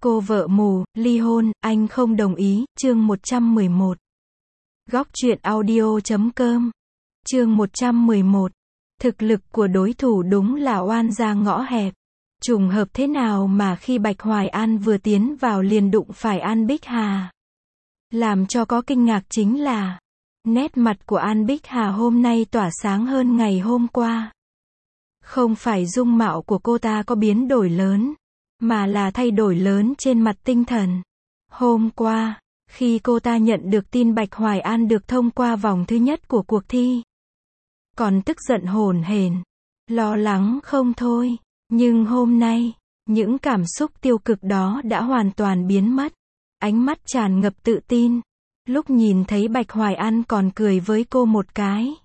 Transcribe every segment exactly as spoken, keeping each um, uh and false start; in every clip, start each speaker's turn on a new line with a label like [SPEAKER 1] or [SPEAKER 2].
[SPEAKER 1] Cô vợ mù, ly hôn, anh không đồng ý, chương một trăm mười một. Góc truyện audio chấm com. Chương một trăm mười một. Thực lực của đối thủ đúng là oan ra ngõ hẹp. Trùng hợp thế nào mà khi Bạch Hoài An vừa tiến vào liền đụng phải An Bích Hà. Làm cho có kinh ngạc chính là, nét mặt của An Bích Hà hôm nay tỏa sáng hơn ngày hôm qua. Không phải dung mạo của cô ta có biến đổi lớn, mà là thay đổi lớn trên mặt tinh thần. Hôm qua, khi cô ta nhận được tin Bạch Hoài An được thông qua vòng thứ nhất của cuộc thi, còn tức giận hổn hển, lo lắng không thôi. Nhưng hôm nay, những cảm xúc tiêu cực đó đã hoàn toàn biến mất. Ánh mắt tràn ngập tự tin. Lúc nhìn thấy Bạch Hoài An còn cười với cô một cái.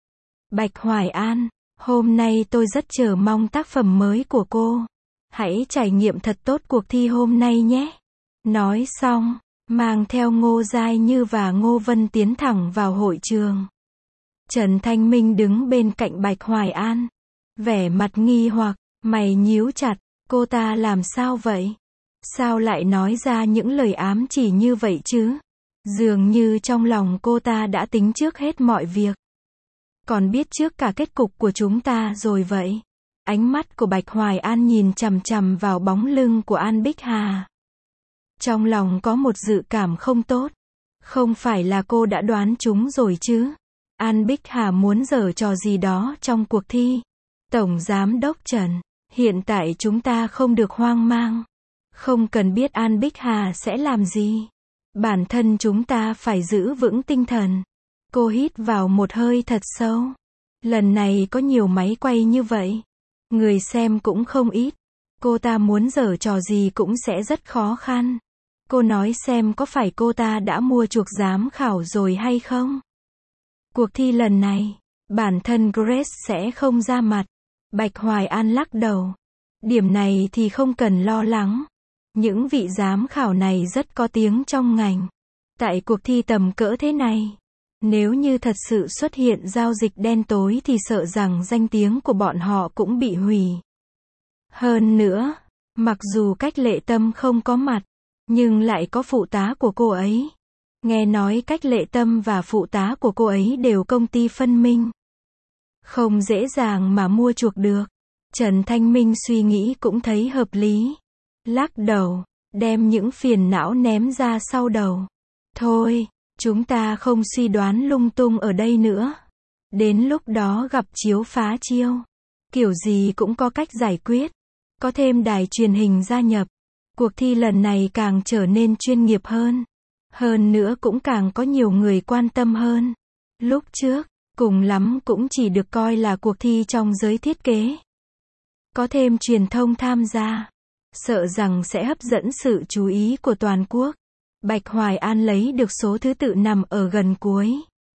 [SPEAKER 1] Bạch Hoài An, hôm nay tôi rất chờ mong tác phẩm mới của cô. Hãy trải nghiệm thật tốt cuộc thi hôm nay nhé. Nói xong, mang theo Ngô Giai Như và Ngô Vân tiến thẳng vào hội trường. Trần Thanh Minh đứng bên cạnh Bạch Hoài An. Vẻ mặt nghi hoặc, mày nhíu chặt, cô ta làm sao vậy? Sao lại nói ra những lời ám chỉ như vậy chứ? Dường như trong lòng cô ta đã tính trước hết mọi việc. Còn biết trước cả kết cục của chúng ta rồi vậy. Ánh mắt của Bạch Hoài An nhìn chằm chằm vào bóng lưng của An Bích Hà. Trong lòng có một dự cảm không tốt. Không phải là cô đã đoán chúng rồi chứ? An Bích Hà muốn giở trò gì đó trong cuộc thi. Tổng Giám đốc Trần, hiện tại chúng ta không được hoang mang. Không cần biết An Bích Hà sẽ làm gì. Bản thân chúng ta phải giữ vững tinh thần. Cô hít vào một hơi thật sâu. Lần này có nhiều máy quay như vậy. Người xem cũng không ít. Cô ta muốn giở trò gì cũng sẽ rất khó khăn. Cô nói xem có phải cô ta đã mua chuộc giám khảo rồi hay không? Cuộc thi lần này, bản thân Grace sẽ không ra mặt. Bạch Hoài An lắc đầu. Điểm này thì không cần lo lắng. Những vị giám khảo này rất có tiếng trong ngành. Tại cuộc thi tầm cỡ thế này, nếu như thật sự xuất hiện giao dịch đen tối thì sợ rằng danh tiếng của bọn họ cũng bị hủy. Hơn nữa, mặc dù Cách Lệ Tâm không có mặt, nhưng lại có phụ tá của cô ấy. Nghe nói Cách Lệ Tâm và phụ tá của cô ấy đều công ty phân minh. Không dễ dàng mà mua chuộc được. Trần Thanh Minh suy nghĩ cũng thấy hợp lý. Lắc đầu, đem những phiền não ném ra sau đầu. Thôi, chúng ta không suy đoán lung tung ở đây nữa. Đến lúc đó gặp chiếu phá chiêu. Kiểu gì cũng có cách giải quyết. Có thêm đài truyền hình gia nhập. Cuộc thi lần này càng trở nên chuyên nghiệp hơn. Hơn nữa cũng càng có nhiều người quan tâm hơn. Lúc trước, cùng lắm cũng chỉ được coi là cuộc thi trong giới thiết kế. Có thêm truyền thông tham gia, sợ rằng sẽ hấp dẫn sự chú ý của toàn quốc. Bạch Hoài An lấy được số thứ tự nằm ở gần cuối.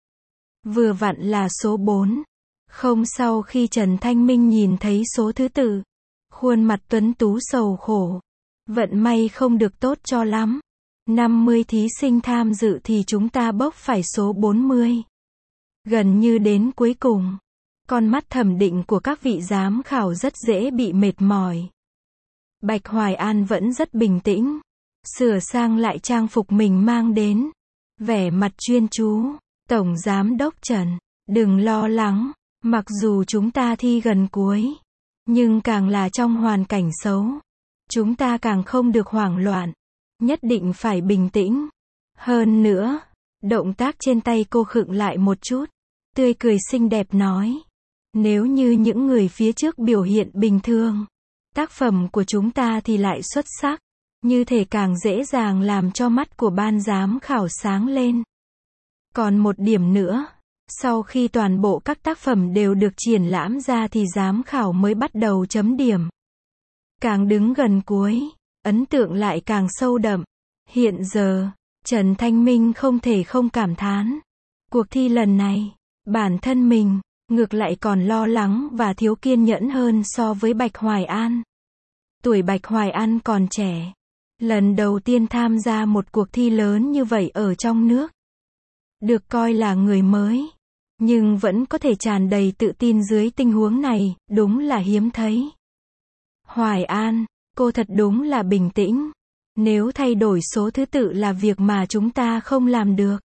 [SPEAKER 1] Vừa vặn là số bốn. Không sau khi Trần Thanh Minh nhìn thấy số thứ tự, khuôn mặt tuấn tú sầu khổ. Vận may không được tốt cho lắm. năm mươi thí sinh tham dự thì chúng ta bốc phải số bốn mươi. Gần như đến cuối cùng, con mắt thẩm định của các vị giám khảo rất dễ bị mệt mỏi. Bạch Hoài An vẫn rất bình tĩnh, sửa sang lại trang phục mình mang đến, vẻ mặt chuyên chú. Tổng Giám đốc Trần, đừng lo lắng, mặc dù chúng ta thi gần cuối, nhưng càng là trong hoàn cảnh xấu, chúng ta càng không được hoảng loạn, nhất định phải bình tĩnh. Hơn nữa, động tác trên tay cô khựng lại một chút, tươi cười xinh đẹp nói, nếu như những người phía trước biểu hiện bình thường, tác phẩm của chúng ta thì lại xuất sắc, như thể càng dễ dàng làm cho mắt của ban giám khảo sáng lên. Còn một điểm nữa, sau khi toàn bộ các tác phẩm đều được triển lãm ra thì giám khảo mới bắt đầu chấm điểm. Càng đứng gần cuối, ấn tượng lại càng sâu đậm. Hiện giờ, Trần Thanh Minh không thể không cảm thán. Cuộc thi lần này, bản thân mình, ngược lại còn lo lắng và thiếu kiên nhẫn hơn so với Bạch Hoài An. Tuổi Bạch Hoài An còn trẻ. Lần đầu tiên tham gia một cuộc thi lớn như vậy ở trong nước. Được coi là người mới. Nhưng vẫn có thể tràn đầy tự tin dưới tình huống này, đúng là hiếm thấy. Hoài An, cô thật đúng là bình tĩnh. Nếu thay đổi số thứ tự là việc mà chúng ta không làm được,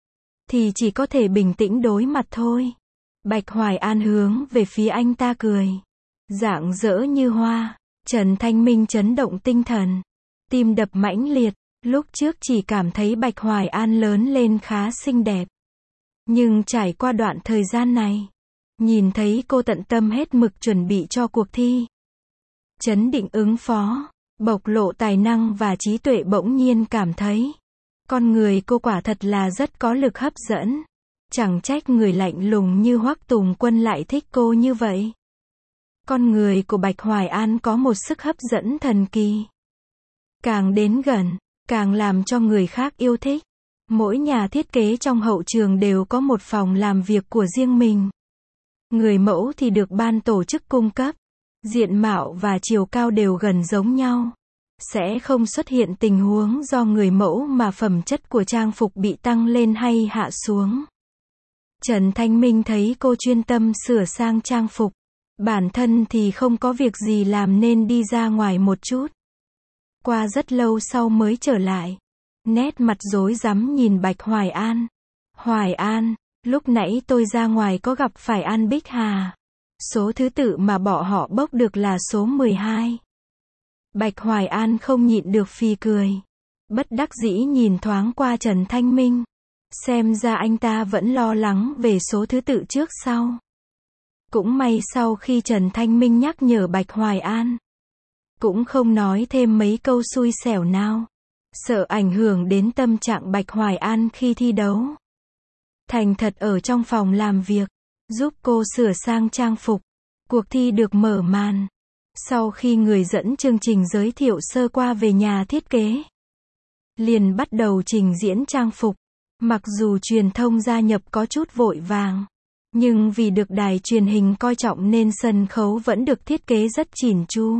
[SPEAKER 1] thì chỉ có thể bình tĩnh đối mặt thôi. Bạch Hoài An hướng về phía anh ta cười. Rạng rỡ như hoa. Trần Thanh Minh chấn động tinh thần. Tim đập mãnh liệt. Lúc trước chỉ cảm thấy Bạch Hoài An lớn lên khá xinh đẹp. Nhưng trải qua đoạn thời gian này, nhìn thấy cô tận tâm hết mực chuẩn bị cho cuộc thi, chấn định ứng phó, bộc lộ tài năng và trí tuệ, bỗng nhiên cảm thấy con người cô quả thật là rất có lực hấp dẫn. Chẳng trách người lạnh lùng như Hoắc Tùng Quân lại thích cô như vậy. Con người của Bạch Hoài An có một sức hấp dẫn thần kỳ. Càng đến gần, càng làm cho người khác yêu thích. Mỗi nhà thiết kế trong hậu trường đều có một phòng làm việc của riêng mình. Người mẫu thì được ban tổ chức cung cấp. Diện mạo và chiều cao đều gần giống nhau. Sẽ không xuất hiện tình huống do người mẫu mà phẩm chất của trang phục bị tăng lên hay hạ xuống. Trần Thanh Minh thấy cô chuyên tâm sửa sang trang phục. Bản thân thì không có việc gì làm nên đi ra ngoài một chút. Qua rất lâu sau mới trở lại. Nét mặt rối rắm nhìn Bạch Hoài An. Hoài An, lúc nãy tôi ra ngoài có gặp phải An Bích Hà. Số thứ tự mà bọn họ bốc được là số mười hai. Bạch Hoài An không nhịn được phì cười. Bất đắc dĩ nhìn thoáng qua Trần Thanh Minh. Xem ra anh ta vẫn lo lắng về số thứ tự trước sau. Cũng may sau khi Trần Thanh Minh nhắc nhở Bạch Hoài An, cũng không nói thêm mấy câu xui xẻo nào, sợ ảnh hưởng đến tâm trạng Bạch Hoài An khi thi đấu. Thành thật ở trong phòng làm việc, giúp cô sửa sang trang phục. Cuộc thi được mở màn. Sau khi người dẫn chương trình giới thiệu sơ qua về nhà thiết kế, liền bắt đầu trình diễn trang phục. Mặc dù truyền thông gia nhập có chút vội vàng, nhưng vì được đài truyền hình coi trọng nên sân khấu vẫn được thiết kế rất chỉn chu.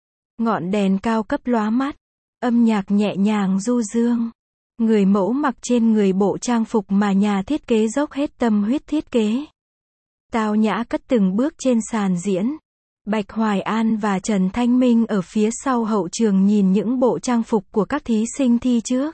[SPEAKER 1] Ngọn đèn cao cấp lóa mắt, âm nhạc nhẹ nhàng du dương. Người mẫu mặc trên người bộ trang phục mà nhà thiết kế dốc hết tâm huyết thiết kế. Tao nhã cất từng bước trên sàn diễn. Bạch Hoài An và Trần Thanh Minh ở phía sau hậu trường nhìn những bộ trang phục của các thí sinh thi trước.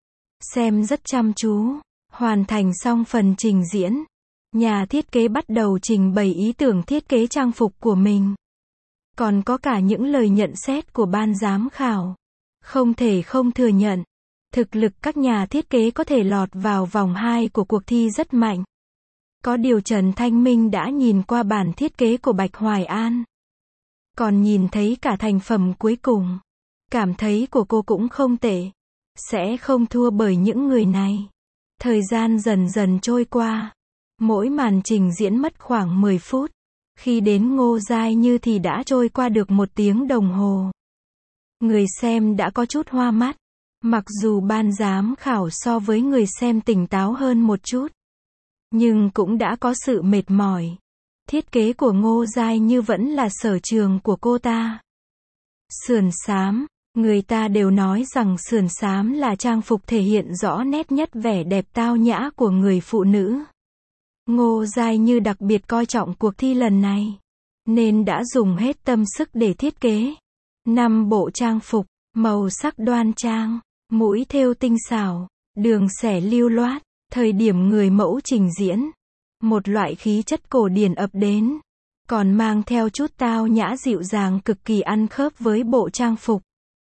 [SPEAKER 1] Xem rất chăm chú. Hoàn thành xong phần trình diễn, nhà thiết kế bắt đầu trình bày ý tưởng thiết kế trang phục của mình. Còn có cả những lời nhận xét của ban giám khảo. Không thể không thừa nhận, thực lực các nhà thiết kế có thể lọt vào vòng hai của cuộc thi rất mạnh. Có điều Trần Thanh Minh đã nhìn qua bản thiết kế của Bạch Hoài An, còn nhìn thấy cả thành phẩm cuối cùng. Cảm thấy của cô cũng không tệ. Sẽ không thua bởi những người này. Thời gian dần dần trôi qua. Mỗi màn trình diễn mất khoảng mười phút. Khi đến Ngô Giai Như thì đã trôi qua được một tiếng đồng hồ. Người xem đã có chút hoa mắt. Mặc dù ban giám khảo so với người xem tỉnh táo hơn một chút, nhưng cũng đã có sự mệt mỏi. Thiết kế của Ngô Giai Như vẫn là sở trường của cô ta. Sườn xám. Người ta đều nói rằng sườn xám là trang phục thể hiện rõ nét nhất vẻ đẹp tao nhã của người phụ nữ. Ngô Giai Như đặc biệt coi trọng cuộc thi lần này, nên đã dùng hết tâm sức để thiết kế năm bộ trang phục, màu sắc đoan trang, mũi thêu tinh xảo, đường xẻ lưu loát. Thời điểm người mẫu trình diễn, một loại khí chất cổ điển ập đến, còn mang theo chút tao nhã dịu dàng cực kỳ ăn khớp với bộ trang phục,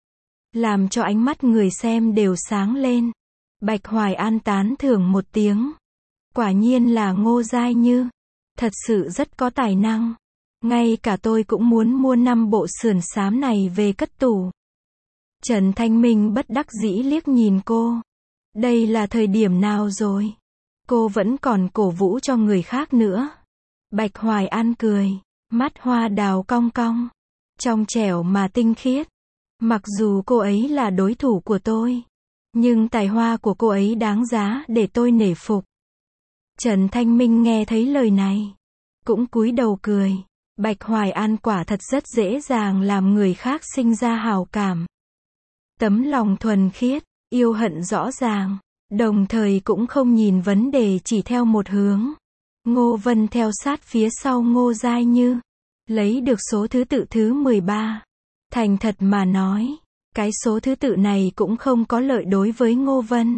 [SPEAKER 1] làm cho ánh mắt người xem đều sáng lên. Bạch Hoài An tán thưởng một tiếng. Quả nhiên là Ngô Giai Như. Thật sự rất có tài năng. Ngay cả tôi cũng muốn mua năm bộ sườn xám này về cất tủ. Trần Thanh Minh bất đắc dĩ liếc nhìn cô. Đây là thời điểm nào rồi? Cô vẫn còn cổ vũ cho người khác nữa. Bạch Hoài An cười. Mắt hoa đào cong cong. Trong trẻo mà tinh khiết. Mặc dù cô ấy là đối thủ của tôi, nhưng tài hoa của cô ấy đáng giá để tôi nể phục. Trần Thanh Minh nghe thấy lời này, cũng cúi đầu cười. Bạch Hoài An quả thật rất dễ dàng làm người khác sinh ra hào cảm. Tấm lòng thuần khiết, yêu hận rõ ràng, đồng thời cũng không nhìn vấn đề chỉ theo một hướng. Ngô Vân theo sát phía sau Ngô Giai Như, lấy được số thứ tự thứ mười ba. Thành thật mà nói, Cái số thứ tự này cũng không có lợi đối với Ngô Vân.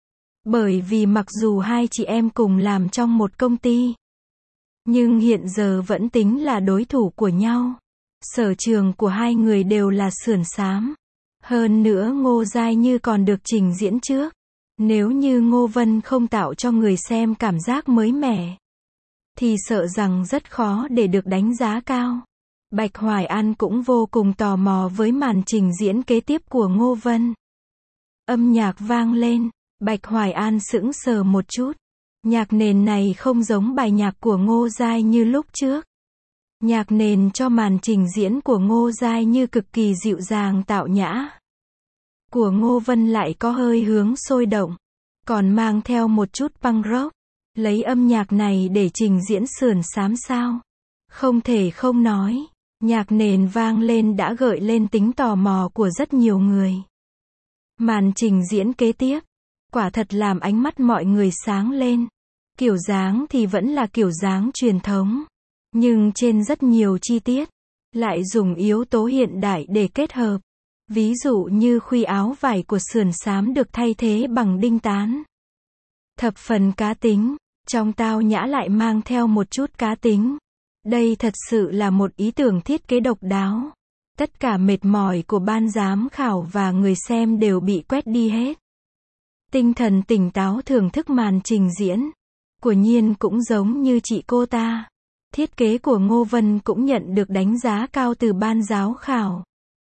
[SPEAKER 1] Bởi vì mặc dù hai chị em cùng làm trong một công ty, nhưng hiện giờ vẫn tính là đối thủ của nhau. Sở trường của hai người đều là sườn xám. Hơn nữa Ngô Giai Như còn được trình diễn trước. Nếu như Ngô Vân không tạo cho người xem cảm giác mới mẻ, thì sợ rằng rất khó để được đánh giá cao. Bạch Hoài An cũng vô cùng tò mò với màn trình diễn kế tiếp của Ngô Vân. Âm nhạc vang lên, Bạch Hoài An sững sờ một chút. Nhạc nền này không giống bài nhạc của Ngô Giai Như lúc trước. Nhạc nền cho màn trình diễn của Ngô Giai Như cực kỳ dịu dàng tao nhã. Của Ngô Vân lại có hơi hướng sôi động, còn mang theo một chút punk rock. Lấy âm nhạc này để trình diễn sườn xám sao? Không thể không nói, nhạc nền vang lên đã gợi lên tính tò mò của rất nhiều người. Màn trình diễn kế tiếp, quả thật làm ánh mắt mọi người sáng lên. Kiểu dáng thì vẫn là kiểu dáng truyền thống, nhưng trên rất nhiều chi tiết, lại dùng yếu tố hiện đại để kết hợp. Ví dụ như khuy áo vải của sườn xám được thay thế bằng đinh tán. Thập phần cá tính, trong tao nhã lại mang theo một chút cá tính. Đây thật sự là một ý tưởng thiết kế độc đáo. Tất cả mệt mỏi của ban giám khảo và người xem đều bị quét đi hết. Tinh thần tỉnh táo thưởng thức màn trình diễn. Của Nhiên cũng giống như chị cô ta. Thiết kế của Ngô Vân cũng nhận được đánh giá cao từ ban giám khảo.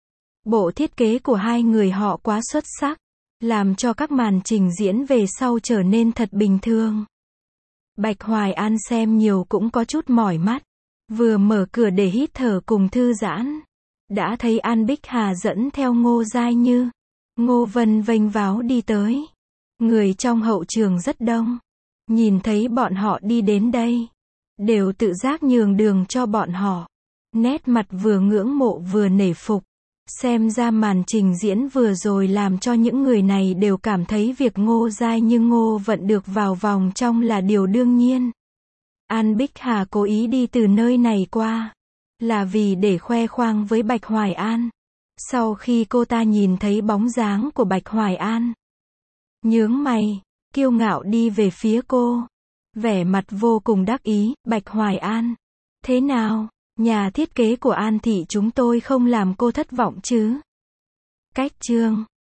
[SPEAKER 1] Bộ thiết kế của hai người họ quá xuất sắc, làm cho các màn trình diễn về sau trở nên thật bình thường. Bạch Hoài An xem nhiều cũng có chút mỏi mắt. Vừa mở cửa để hít thở cùng thư giãn, đã thấy An Bích Hà dẫn theo Ngô Giai Như. Ngô Vân vênh váo đi tới. Người trong hậu trường rất đông. Nhìn thấy bọn họ đi đến đây, đều tự giác nhường đường cho bọn họ. Nét mặt vừa ngưỡng mộ vừa nể phục. Xem ra màn trình diễn vừa rồi làm cho những người này đều cảm thấy việc Ngô Giai Như Ngô Vận được vào vòng trong là điều đương nhiên. An Bích Hà cố ý đi từ nơi này qua, là vì để khoe khoang với Bạch Hoài An. Sau khi cô ta nhìn thấy bóng dáng của Bạch Hoài An, nhướng mày, kiêu ngạo đi về phía cô. Vẻ mặt vô cùng đắc ý, Bạch Hoài An. Thế nào? Nhà thiết kế của An thị chúng tôi không làm cô thất vọng chứ? Cách chương